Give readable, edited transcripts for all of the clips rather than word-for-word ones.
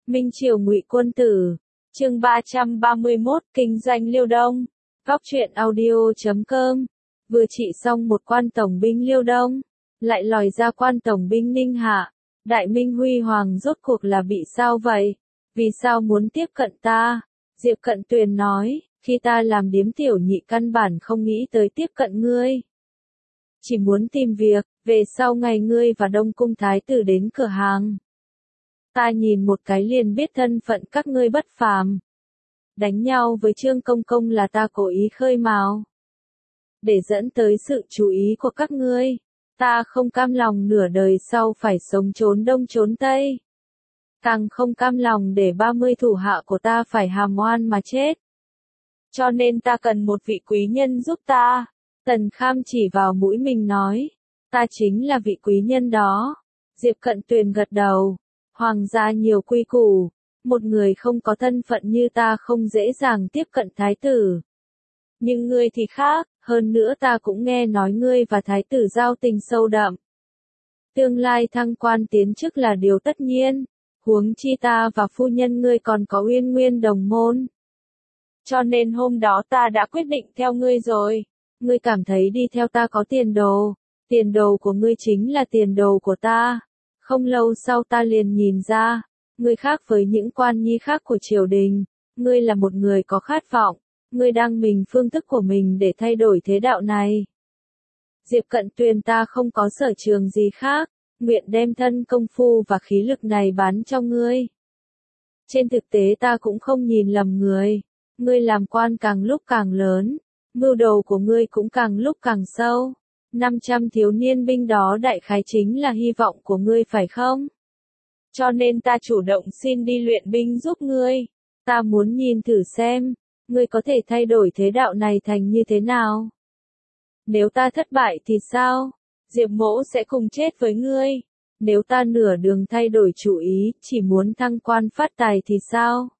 Minh Triều Ngụy Quân Tử, chương 331, kinh doanh Liêu Đông. Góc truyện audio.com. Vừa trị xong một quan tổng binh Liêu Đông, lại lòi ra quan tổng binh Ninh Hạ. Đại Minh Huy Hoàng rốt cuộc là bị sao vậy? Vì sao muốn tiếp cận ta? Diệp Cận Tuyền nói, khi ta làm điếm tiểu nhị căn bản không nghĩ tới tiếp cận ngươi. Chỉ muốn tìm việc, về sau ngày ngươi và Đông Cung Thái tử đến cửa hàng. Ta nhìn một cái liền biết thân phận các ngươi bất phàm. Đánh nhau với Trương Công Công là ta cố ý khơi mào. Để dẫn tới sự chú ý của các ngươi. Ta không cam lòng nửa đời sau phải sống trốn Đông trốn Tây. Càng không cam lòng để 30 thủ hạ của ta phải hàm oan mà chết. Cho nên ta cần một vị quý nhân giúp ta. Tần Kham chỉ vào mũi mình nói. Ta chính là vị quý nhân đó. Diệp Cận Tuyền gật đầu. Hoàng gia nhiều quy củ. Một người không có thân phận như ta không dễ dàng tiếp cận thái tử. Nhưng ngươi thì khác, hơn nữa ta cũng nghe nói ngươi và thái tử giao tình sâu đậm. Tương lai thăng quan tiến chức là điều tất nhiên, huống chi ta và phu nhân ngươi còn có uyên nguyên đồng môn. Cho nên hôm đó ta đã quyết định theo ngươi rồi. Ngươi cảm thấy đi theo ta có tiền đồ của ngươi chính là tiền đồ của ta. Không lâu sau ta liền nhìn ra, ngươi khác với những quan nhi khác của triều đình, ngươi là một người có khát vọng, ngươi đang mình phương thức của mình để thay đổi thế đạo này. Diệp Cận Tuyền ta không có sở trường gì khác, nguyện đem thân công phu và khí lực này bán cho ngươi. Trên thực tế ta cũng không nhìn lầm ngươi làm quan càng lúc càng lớn, mưu đồ của ngươi cũng càng lúc càng sâu. 500 thiếu niên binh đó đại khái chính là hy vọng của ngươi phải không? Cho nên ta chủ động xin đi luyện binh giúp ngươi. Ta muốn nhìn thử xem, ngươi có thể thay đổi thế đạo này thành như thế nào? Nếu ta thất bại thì sao? Diệp Mỗ sẽ cùng chết với ngươi. Nếu ta nửa đường thay đổi chủ ý, chỉ muốn thăng quan phát tài thì sao?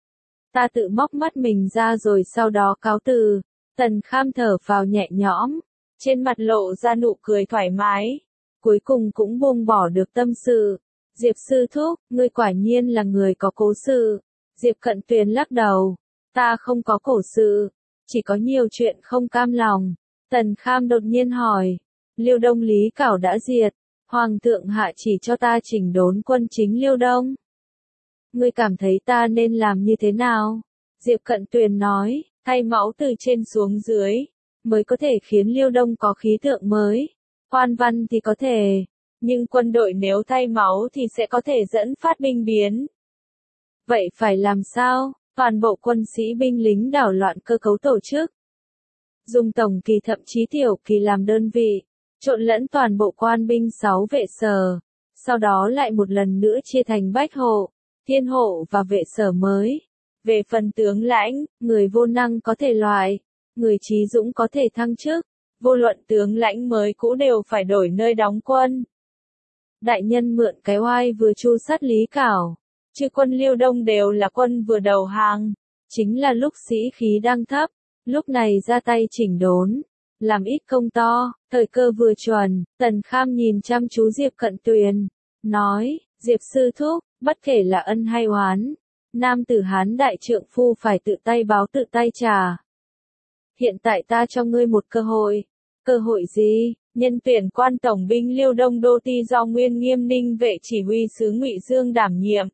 Ta tự móc mắt mình ra rồi sau đó cáo từ. Tần Kham thở phào nhẹ nhõm. Trên mặt lộ ra nụ cười thoải mái. Cuối cùng cũng buông bỏ được tâm sự. Diệp sư thúc, ngươi quả nhiên là người có cố sự. Diệp Cận Tuyền lắc đầu. Ta không có cổ sự. Chỉ có nhiều chuyện không cam lòng. Tần Kham đột nhiên hỏi. Liêu Đông Lý Cảo đã diệt. Hoàng thượng hạ chỉ cho ta chỉnh đốn quân chính Liêu Đông. Ngươi cảm thấy ta nên làm như thế nào? Diệp Cận Tuyền nói. Thay máu từ trên xuống dưới. Mới có thể khiến Liêu Đông có khí tượng mới. Quan văn thì có thể. Nhưng quân đội nếu thay máu thì sẽ có thể dẫn phát binh biến. Vậy phải làm sao? Toàn bộ quân sĩ binh lính đảo loạn cơ cấu tổ chức. Dùng tổng kỳ thậm chí tiểu kỳ làm đơn vị. Trộn lẫn toàn bộ quan binh 6 vệ sở. Sau đó lại một lần nữa chia thành bách hộ, thiên hộ và vệ sở mới. Về phần tướng lãnh, người vô năng có thể loại. Người trí dũng có thể thăng chức. Vô luận tướng lãnh mới cũ đều phải đổi nơi đóng quân. Đại nhân mượn cái oai vừa tru sát Lý Cảo. Chư quân Liêu Đông đều là quân vừa đầu hàng. Chính là lúc sĩ khí đang thấp. Lúc này ra tay chỉnh đốn. Làm ít công to. Thời cơ vừa chuẩn. Tần Kham nhìn chăm chú Diệp Cận Tuyền. Nói, Diệp sư thúc, bất kể là ân hay oán. Nam tử Hán đại trượng phu phải tự tay báo tự tay trả. Hiện tại ta cho ngươi một cơ hội. Cơ hội gì? Nhân tuyển quan tổng binh Liêu Đông đô ti do Nguyên Nghiêm Ninh vệ chỉ huy sứ Ngụy Dương đảm nhiệm.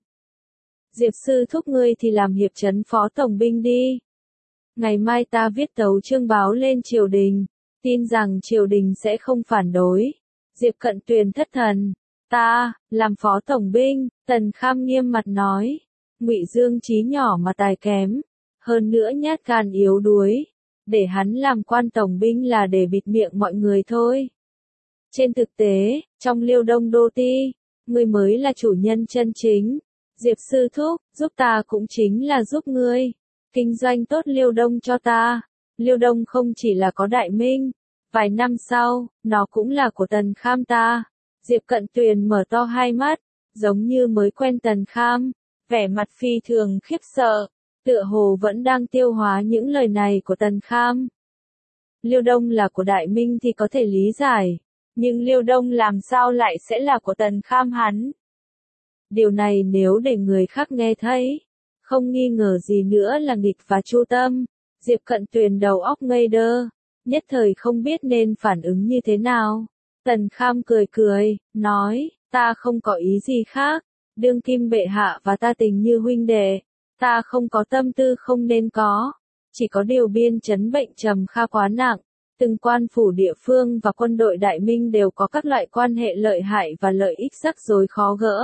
Diệp sư thúc ngươi thì làm hiệp trấn phó tổng binh đi. Ngày mai ta viết tấu chương báo lên triều đình, tin rằng triều đình sẽ không phản đối. Diệp Cận Tuyền thất thần. Ta, làm phó tổng binh, Tần Kham nghiêm mặt nói. Ngụy Dương trí nhỏ mà tài kém, hơn nữa nhát gan yếu đuối. Để hắn làm quan tổng binh là để bịt miệng mọi người thôi. Trên thực tế, trong Liêu Đông đô ti, ngươi mới là chủ nhân chân chính. Diệp sư thúc, giúp ta cũng chính là giúp ngươi. Kinh doanh tốt Liêu Đông cho ta. Liêu Đông không chỉ là có Đại Minh. Vài năm sau, nó cũng là của Tần Kham ta. Diệp Cận Tuyền mở to hai mắt, giống như mới quen Tần Kham. Vẻ mặt phi thường khiếp sợ. Tựa hồ vẫn đang tiêu hóa những lời này của Tần Kham. Liêu Đông là của Đại Minh thì có thể lý giải. Nhưng Liêu Đông làm sao lại sẽ là của Tần Kham hắn? Điều này nếu để người khác nghe thấy, không nghi ngờ gì nữa là nghịch và chu tâm. Diệp Cận Tuyền đầu óc ngây đơ, nhất thời không biết nên phản ứng như thế nào. Tần Kham cười cười, nói, ta không có ý gì khác, đương kim bệ hạ và ta tình như huynh đệ, ta không có tâm tư không nên có, chỉ có điều biên chấn bệnh trầm kha quá nặng, từng quan phủ địa phương và quân đội Đại Minh đều có các loại quan hệ lợi hại và lợi ích rắc rối khó gỡ.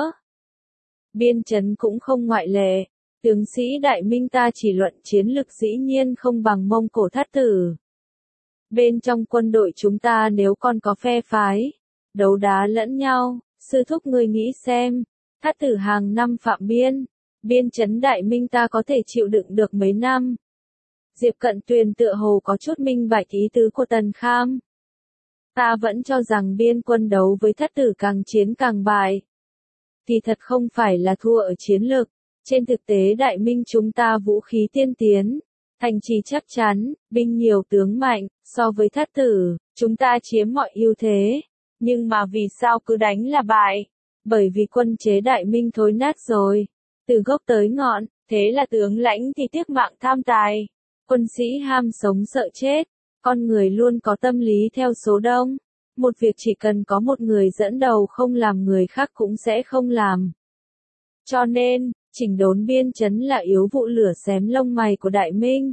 Biên chấn cũng không ngoại lệ, tướng sĩ Đại Minh ta chỉ luận chiến lực dĩ nhiên không bằng Mông Cổ Thát Tử. Bên trong quân đội chúng ta nếu còn có phe phái, đấu đá lẫn nhau, sư thúc ngươi nghĩ xem, Thát Tử hàng năm phạm biên, biên chấn Đại Minh ta có thể chịu đựng được mấy năm. Diệp Cận Tuyền tựa hồ có chút minh bạch ý tứ của Tần Kham. Ta vẫn cho rằng biên quân đấu với Thát Tử càng chiến càng bại. Thì thật không phải là thua ở chiến lược, trên thực tế Đại Minh chúng ta vũ khí tiên tiến, thành trì chắc chắn, binh nhiều tướng mạnh, so với Thát Tử, chúng ta chiếm mọi ưu thế. Nhưng mà vì sao cứ đánh là bại? Bởi vì quân chế Đại Minh thối nát rồi, từ gốc tới ngọn, thế là tướng lãnh thì tiếc mạng tham tài, quân sĩ ham sống sợ chết, con người luôn có tâm lý theo số đông. Một việc chỉ cần có một người dẫn đầu không làm người khác cũng sẽ không làm. Cho nên, chỉnh đốn biên chấn là yếu vụ lửa xém lông mày của Đại Minh.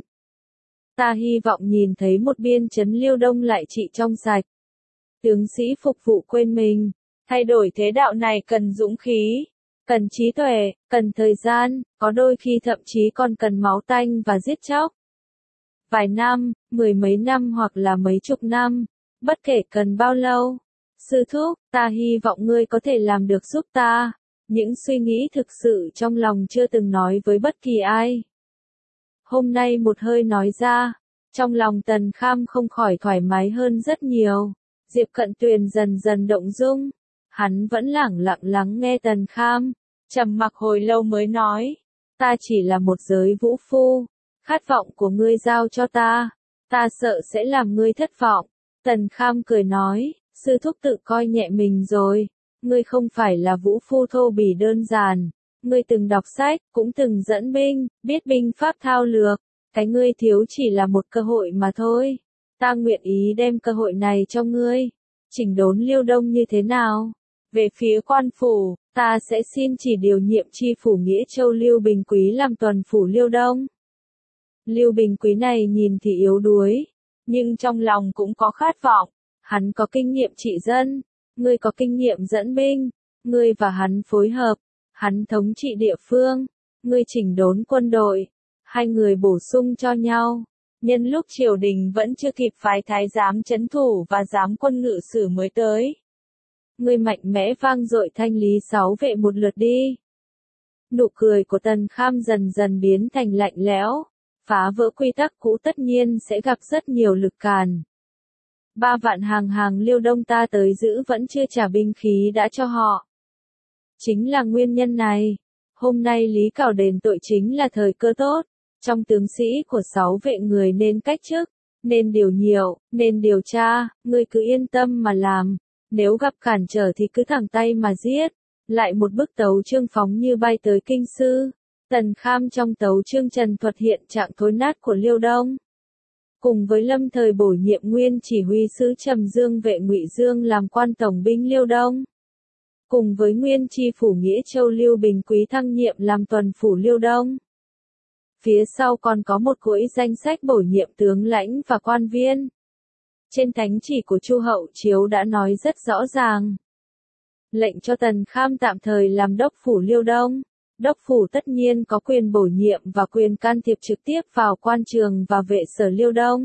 Ta hy vọng nhìn thấy một biên chấn Liêu Đông lại trị trong sạch. Tướng sĩ phục vụ quên mình, thay đổi thế đạo này cần dũng khí, cần trí tuệ, cần thời gian, có đôi khi thậm chí còn cần máu tanh và giết chóc. Vài năm, mười mấy năm hoặc là mấy chục năm, bất kể cần bao lâu. Sư thúc, ta hy vọng ngươi có thể làm được giúp ta. Những suy nghĩ thực sự trong lòng chưa từng nói với bất kỳ ai. Hôm nay một hơi nói ra, trong lòng Tần Kham không khỏi thoải mái hơn rất nhiều. Diệp Cận Tuyền dần dần động dung. Hắn vẫn lẳng lặng lắng nghe Tần Kham, trầm mặc hồi lâu mới nói. Ta chỉ là một giới vũ phu, khát vọng của ngươi giao cho ta sợ sẽ làm ngươi thất vọng. Tần Kham cười nói, sư thúc tự coi nhẹ mình rồi, ngươi không phải là vũ phu thô bỉ đơn giản, ngươi từng đọc sách, cũng từng dẫn binh, biết binh pháp thao lược, cái ngươi thiếu chỉ là một cơ hội mà thôi. Ta nguyện ý đem cơ hội này cho ngươi. Chỉnh đốn Liêu Đông như thế nào? Về phía quan phủ, ta sẽ xin chỉ điều nhiệm chi phủ Nghĩa Châu Lưu Bình Quý làm tuần phủ Liêu Đông. Lưu Bình Quý này nhìn thì yếu đuối, nhưng trong lòng cũng có khát vọng. Hắn có kinh nghiệm trị dân, ngươi có kinh nghiệm dẫn binh, ngươi và hắn phối hợp, hắn thống trị địa phương, ngươi chỉnh đốn quân đội, hai người bổ sung cho nhau. Nhân lúc triều đình vẫn chưa kịp phái thái giám trấn thủ và giám quân ngự sử mới tới, ngươi mạnh mẽ vang dội thanh lý 6 vệ một lượt đi. Nụ cười của Tần Kham dần dần biến thành lạnh lẽo. Phá vỡ quy tắc cũ tất nhiên sẽ gặp rất nhiều lực cản. 3 vạn hàng Liêu Đông ta tới giữ vẫn chưa trả binh khí đã cho họ. Chính là nguyên nhân này. Hôm nay Lý Cảo đền tội chính là thời cơ tốt. Trong tướng sĩ của 6 vệ người nên cách chức, nên điều nhiệm, nên điều tra, ngươi cứ yên tâm mà làm. Nếu gặp cản trở thì cứ thẳng tay mà giết. Lại một bức tấu chương phóng như bay tới kinh sư. Tần Kham trong tấu chương trần thuật hiện trạng thối nát của Liêu Đông. Cùng với lâm thời bổ nhiệm nguyên chỉ huy sứ Trầm Dương vệ Ngụy Dương làm quan tổng binh Liêu Đông. Cùng với nguyên chi phủ Nghĩa Châu Lưu Bình Quý thăng nhiệm làm tuần phủ Liêu Đông. Phía sau còn có một chuỗi danh sách bổ nhiệm tướng lãnh và quan viên. Trên thánh chỉ của Chu Hậu Chiếu đã nói rất rõ ràng. Lệnh cho Tần Kham tạm thời làm đốc phủ Liêu Đông. Đốc phủ tất nhiên có quyền bổ nhiệm và quyền can thiệp trực tiếp vào quan trường và vệ sở Liêu Đông.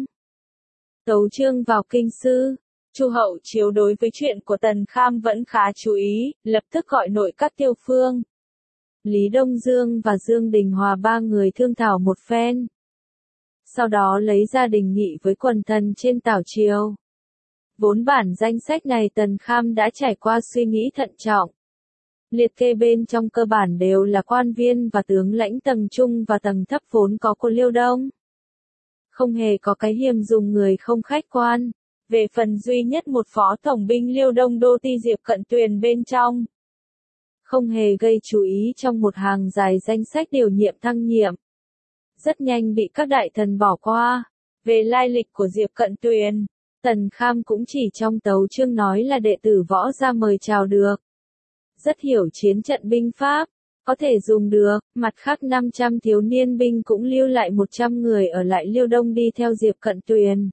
Tấu chương vào kinh sư. Chu Hậu Chiếu đối với chuyện của Tần Kham vẫn khá chú ý, lập tức gọi nội các Tiêu Phương, Lý Đông Dương và Dương Đình Hòa 3 người thương thảo một phen. Sau đó lấy ra đình nghị với quần thần trên tảo triều. Vốn bản danh sách này Tần Kham đã trải qua suy nghĩ thận trọng. Liệt kê bên trong cơ bản đều là quan viên và tướng lãnh tầng trung và tầng thấp vốn có của Liêu Đông. Không hề có cái hiềm dùng người không khách quan. Về phần duy nhất một phó tổng binh Liêu Đông Đô Ti Diệp Cận Tuyền bên trong. không hề gây chú ý trong một hàng dài danh sách điều nhiệm thăng nhiệm. Rất nhanh bị các đại thần bỏ qua. Về lai lịch của Diệp Cận Tuyền, Tần Kham cũng chỉ trong tấu chương nói là đệ tử võ ra mời chào được. Rất hiểu chiến trận binh pháp, có thể dùng được, mặt khác 500 thiếu niên binh cũng lưu lại 100 người ở lại Liêu Đông đi theo Diệp Cận Tuyền.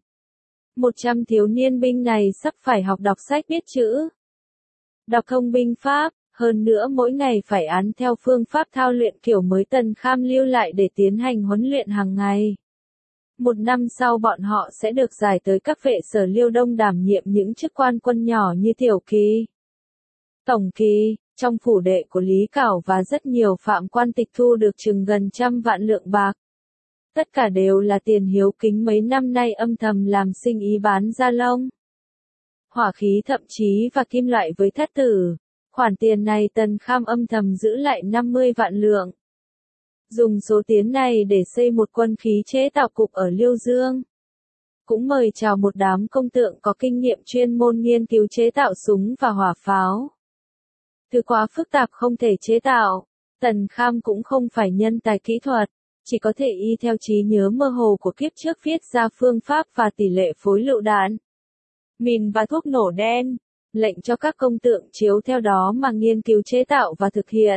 100 thiếu niên binh này sắp phải học đọc sách biết chữ, đọc thông binh pháp, hơn nữa mỗi ngày phải án theo phương pháp thao luyện kiểu mới Tần Kham lưu lại để tiến hành huấn luyện hàng ngày. 1 năm sau bọn họ sẽ được giải tới các vệ sở Liêu Đông đảm nhiệm những chức quan quân nhỏ như tiểu kỳ, tổng kỳ, trong phủ đệ của Lý Cảo và rất nhiều phạm quan tịch thu được chừng gần 100 vạn lượng bạc. Tất cả đều là tiền hiếu kính mấy năm nay âm thầm làm sinh ý bán da lông, hỏa khí thậm chí và kim loại với thất tử. Khoản tiền này Tần Kham âm thầm giữ lại 50 vạn lượng. Dùng số tiền này để xây một quân khí chế tạo cục ở Liêu Dương. Cũng mời chào một đám công tượng có kinh nghiệm chuyên môn nghiên cứu chế tạo súng và hỏa pháo. Thứ quá phức tạp không thể chế tạo, Tần Kham cũng không phải nhân tài kỹ thuật, chỉ có thể y theo trí nhớ mơ hồ của kiếp trước viết ra phương pháp và tỷ lệ phối lựu đạn, mìn và thuốc nổ đen, lệnh cho các công tượng chiếu theo đó mà nghiên cứu chế tạo và thực hiện.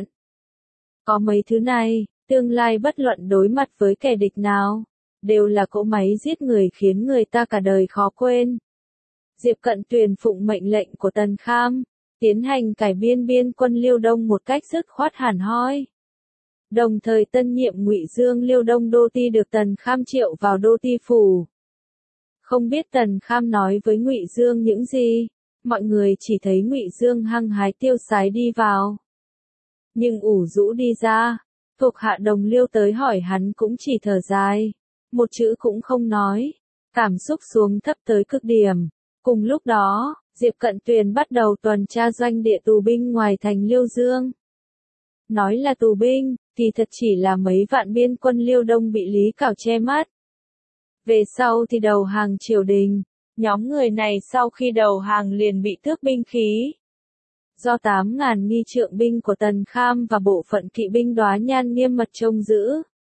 Có mấy thứ này, tương lai bất luận đối mặt với kẻ địch nào, đều là cỗ máy giết người khiến người ta cả đời khó quên. Diệp Cận Tuyền phụng mệnh lệnh của Tần Kham, tiến hành cải biên biên quân Liêu Đông một cách dứt khoát hẳn hoi. Đồng thời tân nhiệm Ngụy Dương Liêu Đông đô ti được Tần Kham triệu vào đô ti phủ. Không biết Tần Kham nói với Ngụy Dương những gì, mọi người chỉ thấy Ngụy Dương hăng hái tiêu sái đi vào. Nhưng ủ rũ đi ra, thuộc hạ đồng Liêu tới hỏi hắn cũng chỉ thở dài, một chữ cũng không nói, cảm xúc xuống thấp tới cực điểm. Cùng lúc đó, Diệp Cận Tuyền bắt đầu tuần tra doanh địa tù binh ngoài thành Liêu Dương. Nói là tù binh, thì thật chỉ là mấy vạn biên quân Liêu Đông bị Lý Cảo che mắt. Về sau thì đầu hàng triều đình, nhóm người này sau khi đầu hàng liền bị tước binh khí. Do 8.000 nghi trượng binh của Tần Kham và bộ phận kỵ binh Đóa Nhan nghiêm mật trông giữ.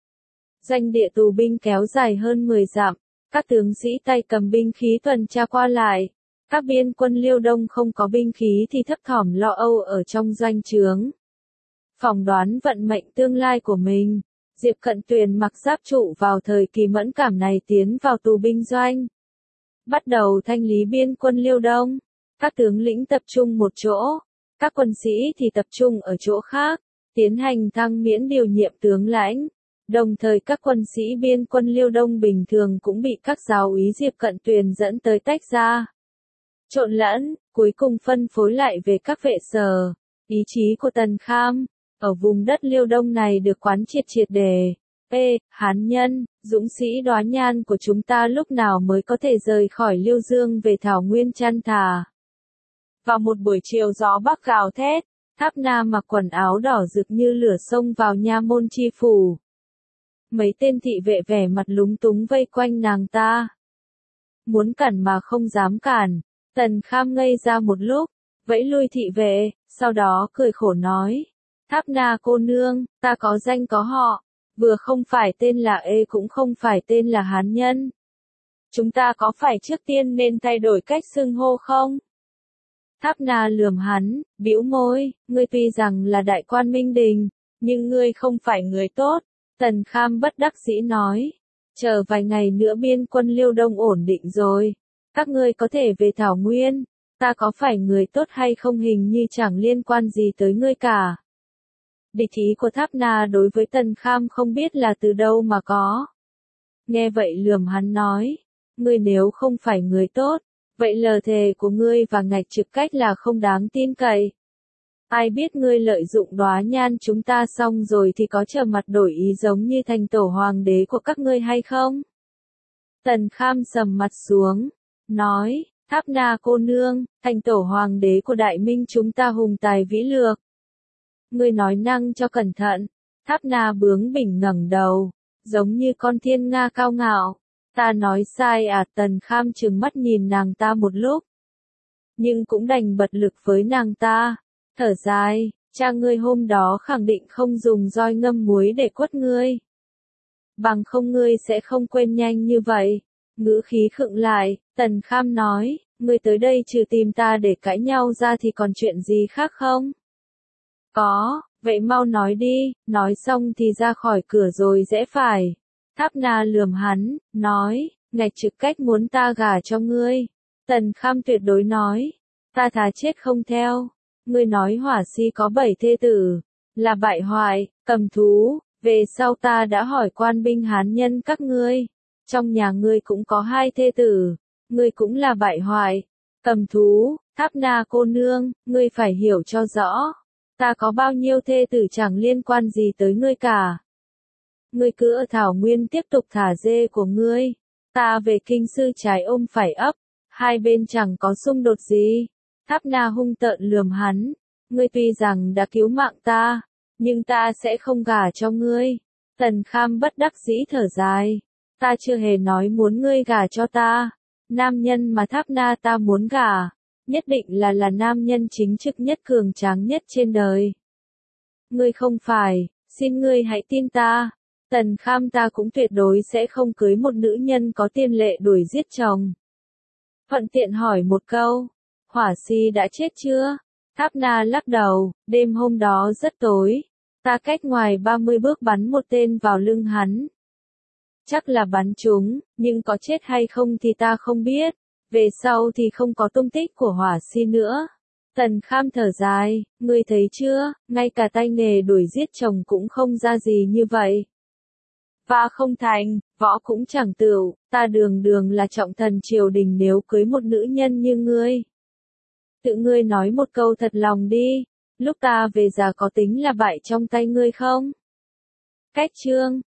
Doanh địa tù binh kéo dài hơn 10 dặm, các tướng sĩ tay cầm binh khí tuần tra qua lại. Các biên quân Liêu Đông không có binh khí thì thấp thỏm lo âu ở trong doanh trướng. Phỏng đoán vận mệnh tương lai của mình, Diệp Cận Tuyền mặc giáp trụ vào thời kỳ mẫn cảm này tiến vào tù binh doanh. Bắt đầu thanh lý biên quân Liêu Đông, các tướng lĩnh tập trung một chỗ, các quân sĩ thì tập trung ở chỗ khác, tiến hành thăng miễn điều nhiệm tướng lãnh. Đồng thời các quân sĩ biên quân Liêu Đông bình thường cũng bị các giáo úy Diệp Cận Tuyền dẫn tới tách ra, trộn lẫn, cuối cùng phân phối lại về các vệ sở. Ý chí của Tần Kham ở vùng đất Liêu Đông này được quán triệt triệt để. Hán nhân, dũng sĩ Đóa Nhan của chúng ta lúc nào mới có thể rời khỏi Liêu Dương về Thảo Nguyên chăn thả. Vào một buổi chiều gió bắc gào thét, Tháp Na mặc quần áo đỏ rực như lửa xông vào nha môn chi phủ. Mấy tên thị vệ vẻ mặt lúng túng vây quanh nàng ta. Muốn cản mà không dám cản, Tần Kham ngây ra một lúc, vẫy lui thị vệ, sau đó cười khổ nói. Tháp Na cô nương, ta có danh có họ, vừa không phải tên là Ê cũng không phải tên là Hán nhân. Chúng ta có phải trước tiên nên thay đổi cách xưng hô không? Tháp Na lườm hắn, bĩu môi, ngươi tuy rằng là đại quan Minh Đình, nhưng ngươi không phải người tốt. Tần Kham bất đắc dĩ nói, chờ vài ngày nữa biên quân Liêu Đông ổn định rồi, các ngươi có thể về Thảo Nguyên, ta có phải người tốt hay không hình như chẳng liên quan gì tới ngươi cả. Địch ý của Tháp Na đối với Tần Kham không biết là từ đâu mà có. Nghe vậy lườm hắn nói, ngươi nếu không phải người tốt, vậy lời thề của ngươi và ngạch trực cách là không đáng tin cậy. Ai biết ngươi lợi dụng Đóa Nhan chúng ta xong rồi thì có trở mặt đổi ý giống như thành tổ hoàng đế của các ngươi hay không? Tần Kham sầm mặt xuống, nói, Tháp Na cô nương, thành tổ hoàng đế của Đại Minh chúng ta hùng tài vĩ lược. Ngươi nói năng cho cẩn thận. Tháp Na bướng bỉnh ngẩng đầu, giống như con thiên nga cao ngạo. Ta nói sai à? Tần Kham trừng mắt nhìn nàng ta một lúc, nhưng cũng đành bật lực với nàng ta, thở dài, Cha ngươi hôm đó khẳng định không dùng roi ngâm muối để quất ngươi. Bằng không ngươi sẽ không quên nhanh như vậy. Ngữ khí khựng lại, Tần Kham nói, ngươi tới đây trừ tìm ta để cãi nhau ra thì còn chuyện gì khác không? Có, vậy mau nói đi, nói xong thì ra khỏi cửa rồi rẽ phải. Tháp Na lườm hắn, nói, ngạch trực cách muốn ta gả cho ngươi. Tần Kham tuyệt đối nói, ta thà chết không theo. Ngươi nói Hỏa Si có 7 thê tử, là bại hoại, cầm thú, về sau ta đã hỏi quan binh hán nhân các ngươi. Trong nhà ngươi cũng có 2 thê tử, ngươi cũng là bại hoại, cầm thú, Tháp Na cô nương, ngươi phải hiểu cho rõ. Ta có bao nhiêu thê tử chẳng liên quan gì tới ngươi cả. Ngươi cứ ở Thảo Nguyên tiếp tục thả dê của ngươi. Ta về kinh sư trái ôm phải ấp. Hai bên chẳng có xung đột gì. Tháp Na hung tợn lườm hắn. Ngươi tuy rằng đã cứu mạng ta, nhưng ta sẽ không gả cho ngươi. Tần Kham bất đắc dĩ thở dài. Ta chưa hề nói muốn ngươi gả cho ta. Nam nhân mà Tháp Na ta muốn gả, nhất định là nam nhân chính trực nhất cường tráng nhất trên đời. Ngươi không phải, xin ngươi hãy tin ta. Tần Kham ta cũng tuyệt đối sẽ không cưới một nữ nhân có tiên lệ đuổi giết chồng. Thuận tiện hỏi một câu, Hỏa Si đã chết chưa? Tháp Na lắc đầu, đêm hôm đó rất tối. Ta cách ngoài 30 bước bắn một tên vào lưng hắn. Chắc là bắn trúng, nhưng có chết hay không thì ta không biết. Về sau thì không có tung tích của Hỏa Si nữa. Tần Kham thở dài, ngươi thấy chưa, ngay cả tay nghề đuổi giết chồng cũng không ra gì như vậy. Và không thành, võ cũng chẳng tựu, ta đường đường là trọng thần triều đình nếu cưới một nữ nhân như ngươi. Tự ngươi nói một câu thật lòng đi, lúc ta về già có tính là bại trong tay ngươi không? Cách chương